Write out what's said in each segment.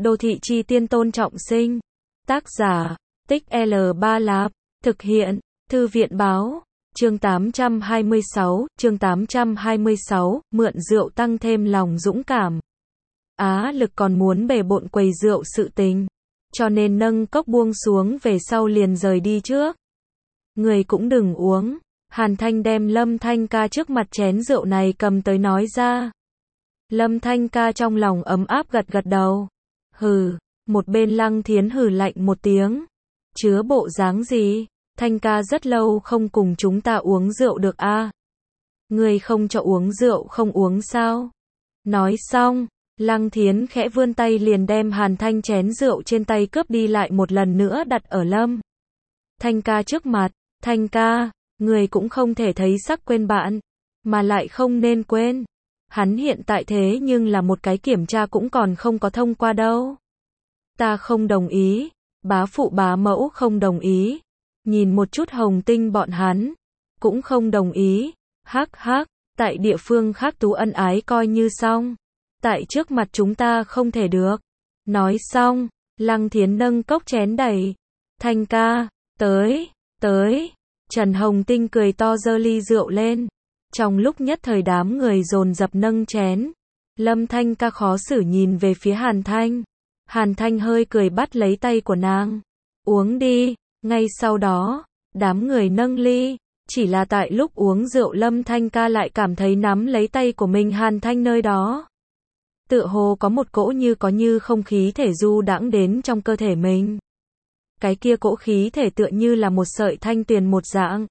Đô thị chi tiên Tôn Trọng Sinh. Tác giả, Tích L3 Lạp. Thực hiện, Thư viện báo. Chương 826, mượn rượu tăng thêm lòng dũng cảm. Á Lực còn muốn bề bộn quầy rượu sự tình, cho nên nâng cốc buông xuống về sau liền rời đi trước. Người cũng đừng uống. Hàn Thanh đem Lâm Thanh Ca trước mặt chén rượu này cầm tới nói ra. Lâm Thanh Ca trong lòng ấm áp gật gật đầu. Hừ, một bên Lăng Thiến hừ lạnh một tiếng. Chứa bộ dáng gì? Thanh Ca rất lâu không cùng chúng ta uống rượu được a. Ngươi không cho uống rượu không uống sao? Nói xong, Lăng Thiến khẽ vươn tay liền đem Hàn Thanh chén rượu trên tay cướp đi lại một lần nữa đặt ở Lâm Thanh Ca trước mặt. Thanh Ca, người cũng không thể thấy sắc quên bạn, mà lại không nên quên. Hắn hiện tại thế nhưng là một cái kiểm tra cũng còn không có thông qua đâu. Ta không đồng ý, bá phụ bá mẫu không đồng ý, nhìn một chút Hồng Tinh bọn hắn, cũng không đồng ý. Hắc hắc, tại địa phương khác tú ân ái coi như xong, tại trước mặt chúng ta không thể được. Nói xong, Lăng Thiến nâng cốc chén đầy. Thanh Ca, tới. Trần Hồng Tinh cười to giơ ly rượu lên. Trong lúc nhất thời đám người dồn dập nâng chén. Lâm Thanh Ca khó xử nhìn về phía Hàn Thanh. Hàn Thanh hơi cười bắt lấy tay của nàng. Uống đi. Ngay sau đó, đám người nâng ly. Chỉ là tại lúc uống rượu Lâm Thanh Ca lại cảm thấy nắm lấy tay của mình Hàn Thanh nơi đó. Tựa hồ có một cỗ như có như không khí thể du đãng đến trong cơ thể mình. Cái kia cỗ khí thể tựa như là một sợi thanh tuyền một dạng.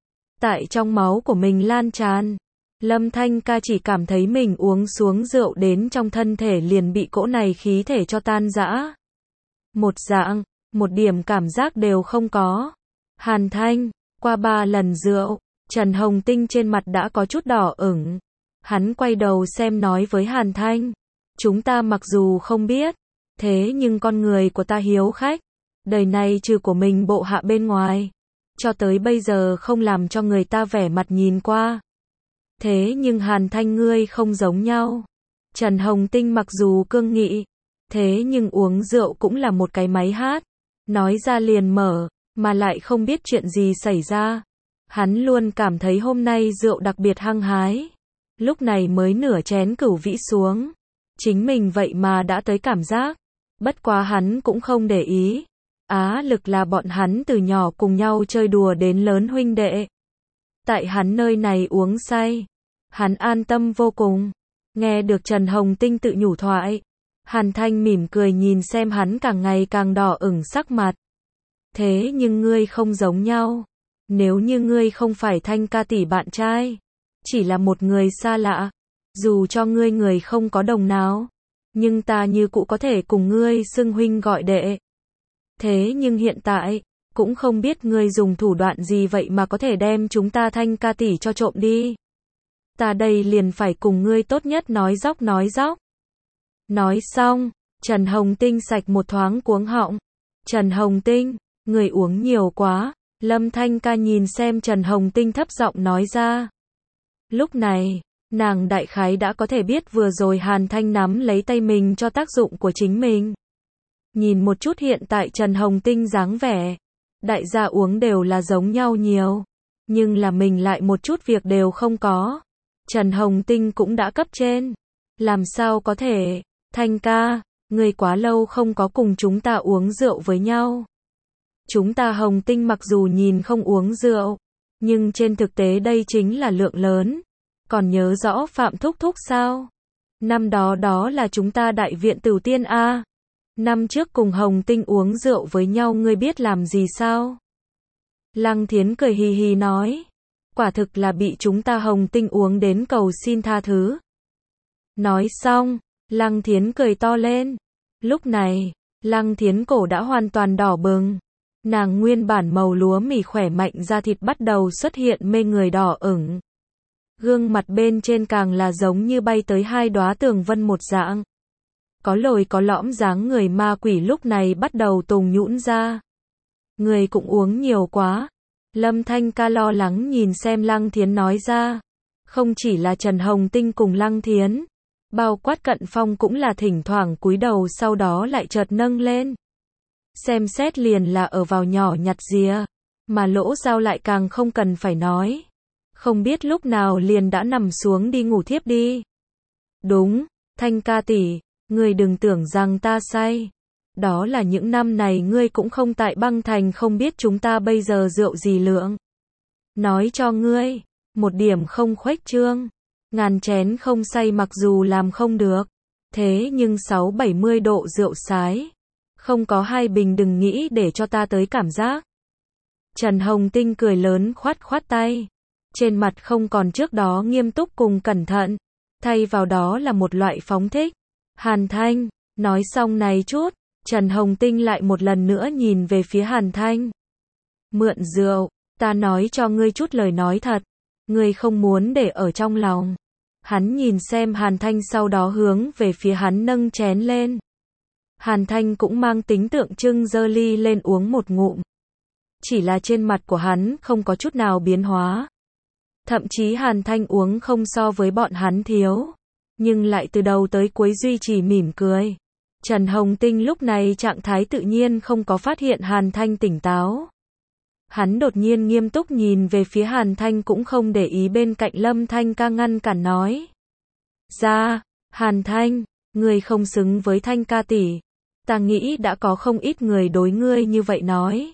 Tại trong máu của mình lan tràn. Lâm Thanh Ca chỉ cảm thấy mình uống xuống rượu đến trong thân thể liền bị cỗ này khí thể cho tan rã. Một dạng, một điểm cảm giác đều không có. Hàn Thanh, qua 3 lần rượu, Trần Hồng Tinh trên mặt đã có chút đỏ ửng. Hắn quay đầu xem nói với Hàn Thanh. Chúng ta mặc dù không biết, thế nhưng con người của ta hiếu khách. Đời này trừ của mình bộ hạ bên ngoài, cho tới bây giờ không làm cho người ta vẻ mặt nhìn qua. Thế nhưng Hàn Thanh ngươi không giống nhau. Trần Hồng Tinh mặc dù cương nghị, thế nhưng uống rượu cũng là một cái máy hát. Nói ra liền mở, mà lại không biết chuyện gì xảy ra. Hắn luôn cảm thấy hôm nay rượu đặc biệt hăng hái. Lúc này mới nửa chén cửu vĩ xuống. Chính mình vậy mà đã tới cảm giác. Bất quá hắn cũng không để ý. Á Lực là bọn hắn từ nhỏ cùng nhau chơi đùa đến lớn huynh đệ. Tại hắn nơi này uống say, hắn an tâm vô cùng. Nghe được Trần Hồng Tinh tự nhủ thoại, Hàn Thanh mỉm cười nhìn xem hắn càng ngày càng đỏ ửng sắc mặt. Thế nhưng ngươi không giống nhau. Nếu như ngươi không phải Thanh Ca tỷ bạn trai, chỉ là một người xa lạ, dù cho ngươi người không có đồng nào, nhưng ta như cũ có thể cùng ngươi xưng huynh gọi đệ. Thế nhưng hiện tại, cũng không biết ngươi dùng thủ đoạn gì vậy mà có thể đem chúng ta Thanh Ca tỷ cho trộm đi. Ta đây liền phải cùng ngươi tốt nhất nói dóc. Nói xong, Trần Hồng Tinh sạch một thoáng cuống họng. Trần Hồng Tinh, người uống nhiều quá. Lâm Thanh Ca nhìn xem Trần Hồng Tinh thấp giọng nói ra. Lúc này, nàng đại khái đã có thể biết vừa rồi Hàn Thanh nắm lấy tay mình cho tác dụng của chính mình. Nhìn một chút hiện tại Trần Hồng Tinh dáng vẻ, đại gia uống đều là giống nhau nhiều, nhưng là mình lại một chút việc đều không có. Trần Hồng Tinh cũng đã cấp trên. Làm sao có thể? Thanh Ca, ngươi quá lâu không có cùng chúng ta uống rượu với nhau. Chúng ta Hồng Tinh mặc dù nhìn không uống rượu, nhưng trên thực tế đây chính là lượng lớn. Còn nhớ rõ Phạm Thúc Thúc sao? Năm đó đó là chúng ta đại viện Tử Tiên a. Năm trước cùng Hồng Tinh uống rượu với nhau ngươi biết làm gì sao? Lăng Thiến cười hì hì nói. Quả thực là bị chúng ta Hồng Tinh uống đến cầu xin tha thứ. Nói xong, Lăng Thiến cười to lên. Lúc này, Lăng Thiến cổ đã hoàn toàn đỏ bừng. Nàng nguyên bản màu lúa mì khỏe mạnh da thịt bắt đầu xuất hiện mê người đỏ ửng. Gương mặt bên trên càng là giống như bay tới 2 đóa tường vân một dạng. Có lồi có lõm dáng người ma quỷ lúc này bắt đầu tùng nhũn ra. Người cũng uống nhiều quá. Lâm Thanh Ca lo lắng nhìn xem Lăng Thiến nói ra. Không chỉ là Trần Hồng Tinh cùng Lăng Thiến, Bao quát Cận Phong cũng là thỉnh thoảng cúi đầu sau đó lại chợt nâng lên. Xem xét liền là ở vào nhỏ nhặt rìa, mà Lỗ Giao lại càng không cần phải nói. Không biết lúc nào liền đã nằm xuống đi ngủ thiếp đi. Đúng, Thanh ca tỷ, ngươi đừng tưởng rằng ta say. Đó là những năm này ngươi cũng không tại băng thành không biết chúng ta bây giờ rượu gì lượng. Nói cho ngươi, một điểm không khuếch trương. Ngàn chén không say mặc dù làm không được. Thế nhưng 60-70 độ rượu sái. Không có 2 bình đừng nghĩ để cho ta tới cảm giác. Trần Hồng Tinh cười lớn khoát khoát tay. Trên mặt không còn trước đó nghiêm túc cùng cẩn thận. Thay vào đó là một loại phóng thích. Hàn Thanh, nói xong này chút. Trần Hồng Tinh lại một lần nữa nhìn về phía Hàn Thanh. Mượn rượu, ta nói cho ngươi chút lời nói thật. Ngươi không muốn để ở trong lòng. Hắn nhìn xem Hàn Thanh sau đó hướng về phía hắn nâng chén lên. Hàn Thanh cũng mang tính tượng trưng giơ ly lên uống một ngụm. Chỉ là trên mặt của hắn không có chút nào biến hóa. Thậm chí Hàn Thanh uống không so với bọn hắn thiếu. Nhưng lại từ đầu tới cuối duy trì mỉm cười. Trần Hồng Tinh lúc này trạng thái tự nhiên không có phát hiện Hàn Thanh tỉnh táo. Hắn đột nhiên nghiêm túc nhìn về phía Hàn Thanh cũng không để ý bên cạnh Lâm Thanh ca ngăn cản nói. Ra, Hàn Thanh, ngươi không xứng với Thanh ca tỷ. Ta nghĩ đã có không ít người đối ngươi như vậy nói.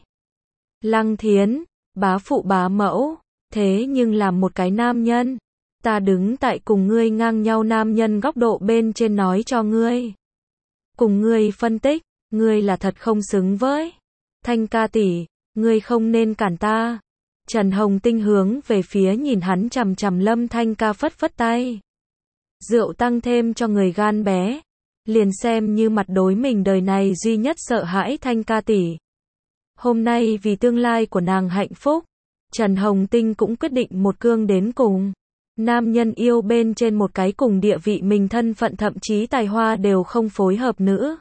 Lăng Thiến, bá phụ bá mẫu, thế nhưng làm một cái nam nhân. Ta đứng tại cùng ngươi ngang nhau nam nhân góc độ bên trên nói cho ngươi. Cùng ngươi phân tích, ngươi là thật không xứng với. Thanh ca tỷ, ngươi không nên cản ta. Trần Hồng Tinh hướng về phía nhìn hắn chằm chằm Lâm Thanh ca phất phất tay. Rượu tăng thêm cho người gan bé. Liền xem như mặt đối mình đời này duy nhất sợ hãi Thanh ca tỷ. Hôm nay vì tương lai của nàng hạnh phúc, Trần Hồng Tinh cũng quyết định một cương đến cùng. Nam nhân yêu bên trên một cái cùng địa vị mình thân phận thậm chí tài hoa đều không phối hợp nữa.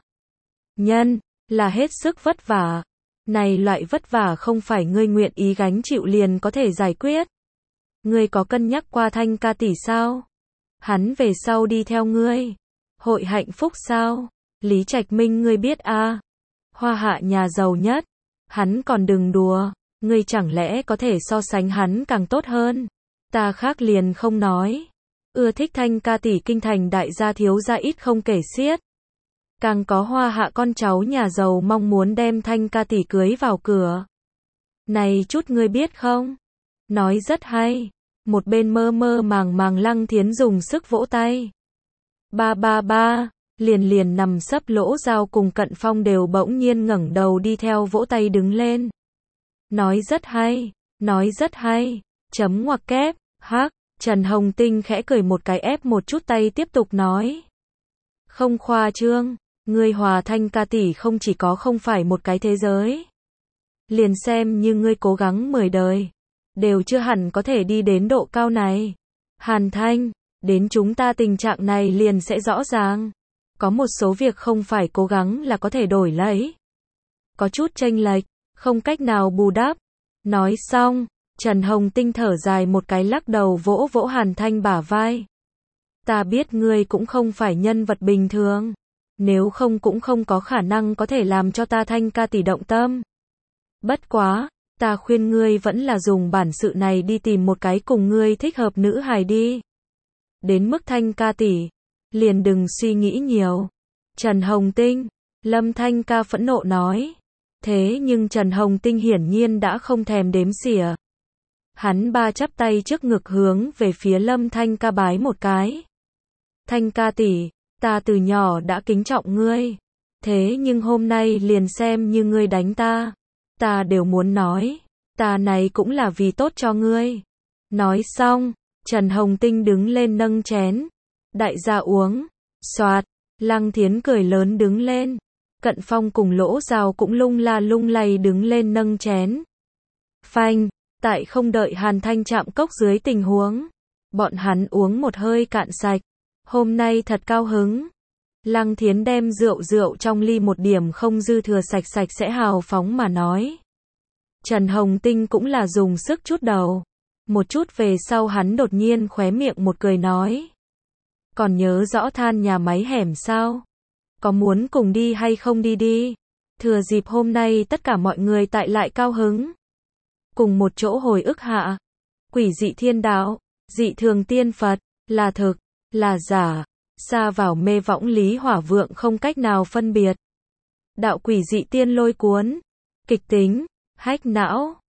Nhân, là hết sức vất vả. Này loại vất vả không phải ngươi nguyện ý gánh chịu liền có thể giải quyết. Ngươi có cân nhắc qua Thanh ca tỷ sao? Hắn về sau đi theo ngươi. Hội hạnh phúc sao? Lý Trạch Minh ngươi biết a? Hoa hạ nhà giàu nhất. Hắn còn đừng đùa. Ngươi chẳng lẽ có thể so sánh hắn càng tốt hơn? Ta khác liền không nói. Ưa thích Thanh ca tỷ kinh thành đại gia thiếu gia ít không kể xiết. Càng có hoa hạ con cháu nhà giàu mong muốn đem Thanh ca tỷ cưới vào cửa. Này chút ngươi biết không? Nói rất hay. Một bên mơ mơ màng màng Lăng Thiến dùng sức vỗ tay. Ba ba ba, liền nằm sấp Lỗ Giao cùng Cận Phong đều bỗng nhiên ngẩng đầu đi theo vỗ tay đứng lên. Nói rất hay, nói rất hay. Chấm ngoặc kép, hắc, Trần Hồng Tinh khẽ cười một cái ép một chút tay tiếp tục nói. Không khoa trương, ngươi hòa Thanh ca tỷ không chỉ có không phải một cái thế giới. Liền xem như ngươi cố gắng 10 đời, đều chưa hẳn có thể đi đến độ cao này. Hàn Thanh, đến chúng ta tình trạng này liền sẽ rõ ràng. Có một số việc không phải cố gắng là có thể đổi lấy. Có chút chênh lệch, không cách nào bù đắp. Nói xong, Trần Hồng Tinh thở dài một cái lắc đầu vỗ vỗ Hàn Thanh bả vai. Ta biết ngươi cũng không phải nhân vật bình thường. Nếu không cũng không có khả năng có thể làm cho ta Thanh ca tỷ động tâm. Bất quá, ta khuyên ngươi vẫn là dùng bản sự này đi tìm một cái cùng ngươi thích hợp nữ hài đi. Đến mức Thanh ca tỷ, liền đừng suy nghĩ nhiều. Trần Hồng Tinh, Lâm Thanh ca phẫn nộ nói. Thế nhưng Trần Hồng Tinh hiển nhiên đã không thèm đếm xỉa. Hắn ba chắp tay trước ngực hướng về phía Lâm Thanh ca bái một cái. Thanh ca tỷ, ta từ nhỏ đã kính trọng ngươi. Thế nhưng hôm nay liền xem như ngươi đánh ta. Ta đều muốn nói. Ta này cũng là vì tốt cho ngươi. Nói xong, Trần Hồng Tinh đứng lên nâng chén. Đại gia uống. Soạt, Lăng Thiến cười lớn đứng lên. Cận Phong cùng Lỗ Giao cũng lung la lung lay đứng lên nâng chén. Phanh, tại không đợi Hàn Thanh chạm cốc dưới tình huống. Bọn hắn uống một hơi cạn sạch. Hôm nay thật cao hứng. Lăng Thiến đem rượu trong ly một điểm không dư thừa sạch sẽ hào phóng mà nói. Trần Hồng Tinh cũng là dùng sức chút đầu. Một chút về sau hắn đột nhiên khóe miệng một cười nói. Còn nhớ rõ than nhà máy hẻm sao? Có muốn cùng đi hay không đi đi? Thừa dịp hôm nay tất cả mọi người tại lại cao hứng. Cùng một chỗ hồi ức hạ. Quỷ dị thiên đạo, dị thường tiên Phật, là thực, là giả, xa vào mê võng lý hỏa vượng không cách nào phân biệt. Đạo quỷ dị tiên lôi cuốn, kịch tính, hách não.